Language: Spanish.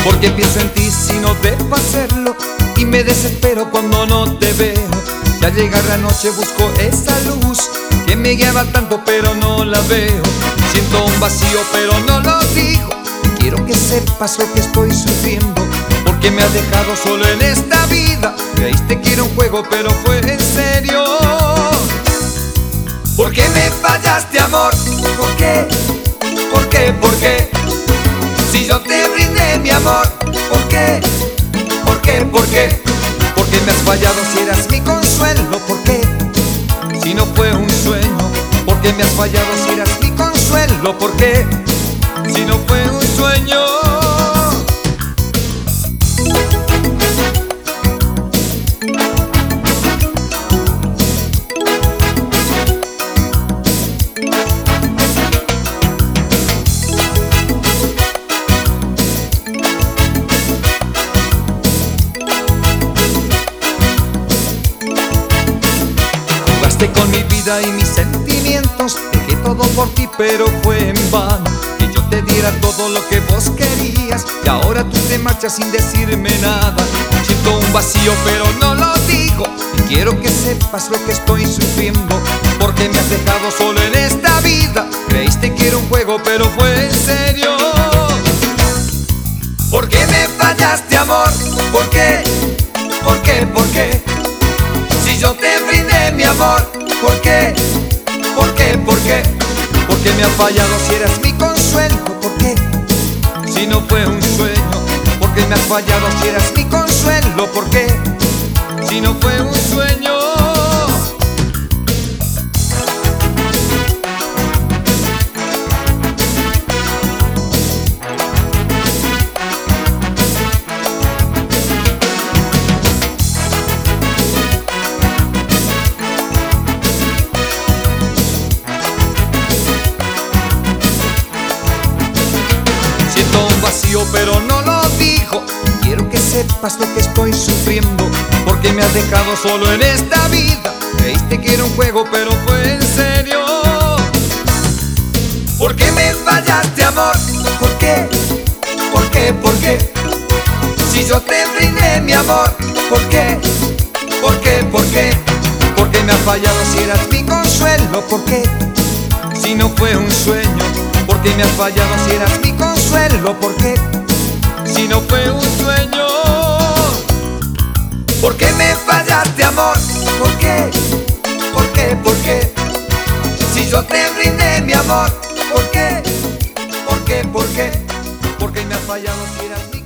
Porque pienso en ti si no debo hacerlo, y me desespero cuando no te veo. Ya llega la noche, busco esa luz que me guiaba tanto pero no la veo. Siento un vacío pero no lo digo. Quiero que sepas lo que estoy sufriendo, porque me has dejado solo en esta vida. Creíste que era un juego pero fue en serio. ¿Por qué me fallaste, amor? ¿Por qué? ¿Por qué? ¿Por qué? Si yo te brindé mi amor, ¿por qué? ¿Por qué? ¿Por qué? ¿Por qué me has fallado si eras mi consuelo? ¿Por qué? Si no fue un sueño. ¿Por qué me has fallado si eras mi consuelo? ¿Por qué? Si no fue un sueño. Con mi vida y mis sentimientos, dejé todo por ti pero fue en vano. Que yo te diera todo lo que vos querías, y ahora tú te marchas sin decirme nada. Siento un vacío pero no lo digo, y quiero que sepas lo que estoy sufriendo, porque me has dejado solo en esta vida. Creíste que era un juego pero fue en serio. ¿Por qué me fallaste, amor? ¿Por qué? ¿Por qué? ¿Por qué? Si yo te brindé mi amor, ¿por qué? ¿Por qué? ¿Por qué? ¿Por qué me has fallado si eras mi consuelo? ¿Por qué? Si no fue un sueño. ¿Por qué me has fallado si eras mi consuelo? ¿Por qué? Si no fue un sueño. Siento un vacío pero no lo digo. Quiero que sepas lo que estoy sufriendo, porque me has dejado solo en esta vida. Creíste que era un juego pero fue en serio. ¿Por qué me fallaste, amor? ¿Por qué? ¿Por qué? ¿Por qué? Si yo te brindé mi amor, ¿por qué? ¿Por qué? ¿Por qué? ¿Por qué me has fallado si eras mi consuelo? ¿Por qué? Si no fue un sueño. ¿Por qué me has fallado si eras mi consuelo? ¿Por qué? Si no fue un sueño. ¿Por qué me fallaste, amor? ¿Por qué? ¿Por qué? ¿Por qué? Si yo te brindé mi amor, ¿por qué? ¿Por qué? ¿Por qué? ¿Por qué me has fallado si eras mi